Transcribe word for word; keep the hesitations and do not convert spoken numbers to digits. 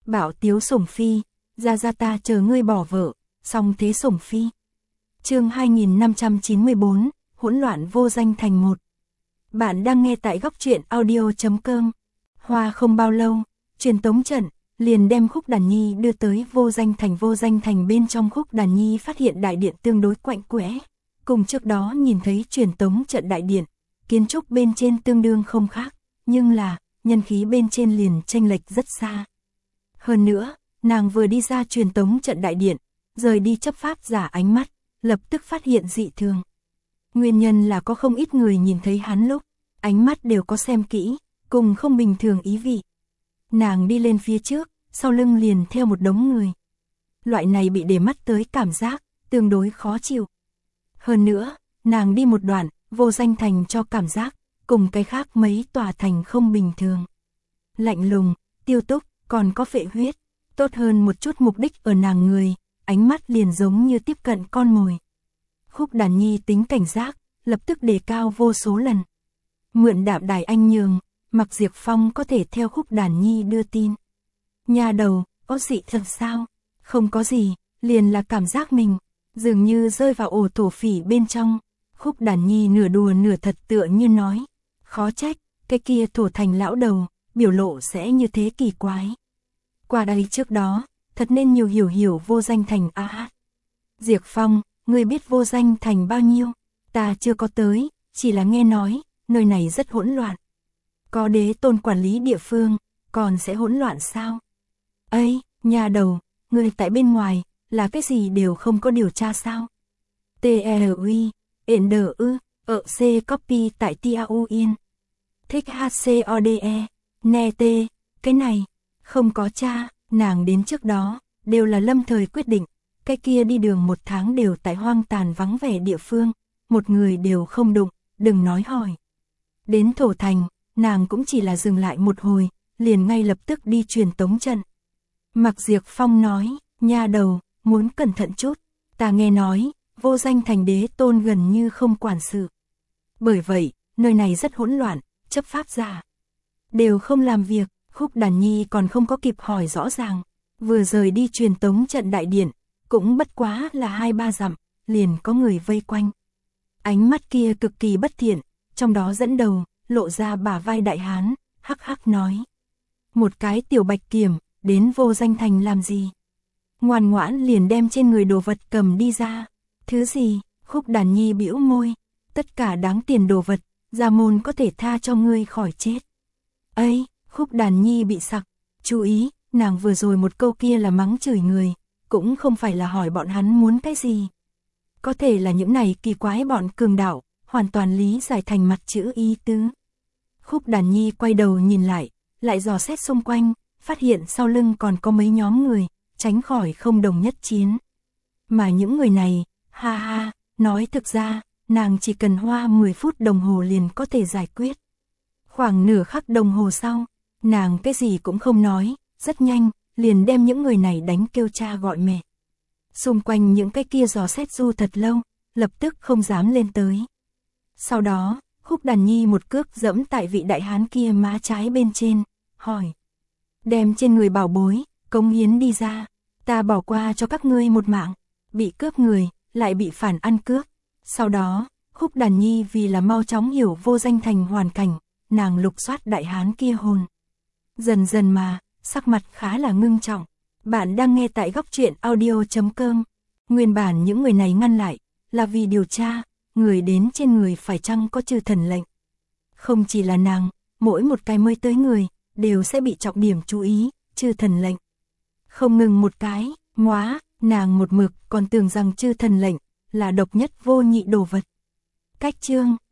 Bảo tiếu sủng phi, ra ra ta chờ ngươi bỏ vợ, song thế sủng phi. Chương hai nghìn năm trăm chín mươi bốn, hỗn loạn vô danh thành một. Bạn đang nghe tại góc truyện audio chấm com. Hoa không bao lâu, truyền tống trận liền đem khúc đàn nhi đưa tới vô danh thành. Vô danh thành bên trong khúc đàn nhi phát hiện đại điện tương đối quạnh quẽ, cùng trước đó nhìn thấy truyền tống trận đại điện, kiến trúc bên trên tương đương không khác, nhưng là nhân khí bên trên liền chênh lệch rất xa. Hơn nữa, nàng vừa đi ra truyền tống trận đại điện, rời đi chấp pháp giả ánh mắt, lập tức phát hiện dị thường. Nguyên nhân là có không ít người nhìn thấy hắn lúc, ánh mắt đều có xem kỹ, cùng không bình thường ý vị. Nàng đi lên phía trước, sau lưng liền theo một đống người. Loại này bị để mắt tới cảm giác, tương đối khó chịu. Hơn nữa, nàng đi một đoạn, vô danh thành cho cảm giác, cùng cái khác mấy tòa thành không bình thường. Lạnh lùng, tiêu túc, còn có phệ huyết, tốt hơn một chút mục đích ở nàng người, ánh mắt liền giống như tiếp cận con mồi. Khúc đàn nhi tính cảnh giác, lập tức đề cao vô số lần. Mượn đạm đài anh nhường, Mặc Diệp Phong có thể theo khúc đàn nhi đưa tin. Nhà đầu, có gì thật sao? Không có gì, liền là cảm giác mình, dường như rơi vào ổ thổ phỉ bên trong. Khúc đàn nhi nửa đùa nửa thật tựa như nói, khó trách, cái kia thổ thành lão đầu, biểu lộ sẽ như thế kỳ quái. Qua đây trước đó, thật nên nhiều hiểu hiểu vô danh thành a à. Diệp Phong, ngươi biết vô danh thành bao nhiêu? Ta chưa có tới, chỉ là nghe nói, nơi này rất hỗn loạn. Có đế tôn quản lý địa phương, còn sẽ hỗn loạn sao? Ây, nhà đầu, ngươi tại bên ngoài, là cái gì đều không có điều tra sao? T R U N D U, ở C copy tại Tia U Yên. Thích H C O D E, nè T, cái này, không có cha, nàng đến trước đó, đều là lâm thời quyết định, cái kia đi đường một tháng đều tại hoang tàn vắng vẻ địa phương, một người đều không đụng, đừng nói hỏi. Đến thổ thành, nàng cũng chỉ là dừng lại một hồi, liền ngay lập tức đi truyền tống trận. Mặc Diệp Phong nói, nha đầu, muốn cẩn thận chút, ta nghe nói, vô danh thành đế tôn gần như không quản sự. Bởi vậy, nơi này rất hỗn loạn, chấp pháp giả đều không làm việc. Khúc đàn nhi còn không có kịp hỏi rõ ràng, vừa rời đi truyền tống trận đại điện, cũng bất quá là hai ba dặm, liền có người vây quanh. Ánh mắt kia cực kỳ bất thiện, trong đó dẫn đầu, lộ ra bả vai đại hán, hắc hắc nói. Một cái tiểu bạch kiểm, đến vô danh thành làm gì? Ngoan ngoãn liền đem trên người đồ vật cầm đi ra. Thứ gì? Khúc đàn nhi bĩu môi. Tất cả đáng tiền đồ vật, gia môn có thể tha cho ngươi khỏi chết. Ây! Khúc đàn nhi bị sặc, chú ý, nàng vừa rồi một câu kia là mắng chửi người, cũng không phải là hỏi bọn hắn muốn cái gì. Có thể là những này kỳ quái bọn cường đạo, hoàn toàn lý giải thành mặt chữ ý tứ. Khúc đàn nhi quay đầu nhìn lại, lại dò xét xung quanh, phát hiện sau lưng còn có mấy nhóm người, tránh khỏi không đồng nhất chiến. Mà những người này, ha ha, nói thực ra, nàng chỉ cần hoa mười phút đồng hồ liền có thể giải quyết. Khoảng nửa khắc đồng hồ sau, nàng cái gì cũng không nói, rất nhanh, liền đem những người này đánh kêu cha gọi mẹ. Xung quanh những cái kia dò xét du thật lâu, lập tức không dám lên tới. Sau đó, khúc đàn nhi một cước dẫm tại vị đại hán kia má trái bên trên, hỏi. Đem trên người bảo bối, cống hiến đi ra, ta bỏ qua cho các ngươi một mạng, bị cướp người, lại bị phản ăn cướp. Sau đó, khúc đàn nhi vì là mau chóng hiểu vô danh thành hoàn cảnh, nàng lục soát đại hán kia hồn. Dần dần mà, sắc mặt khá là ngưng trọng. Bạn đang nghe tại góc truyện audio chấm com. Nguyên bản những người này ngăn lại, là vì điều tra, người đến trên người phải chăng có chư thần lệnh. Không chỉ là nàng, mỗi một cái mới tới người, đều sẽ bị trọng điểm chú ý, chư thần lệnh. Không ngừng một cái, móa, nàng một mực còn tưởng rằng chư thần lệnh, là độc nhất vô nhị đồ vật. Cách chương,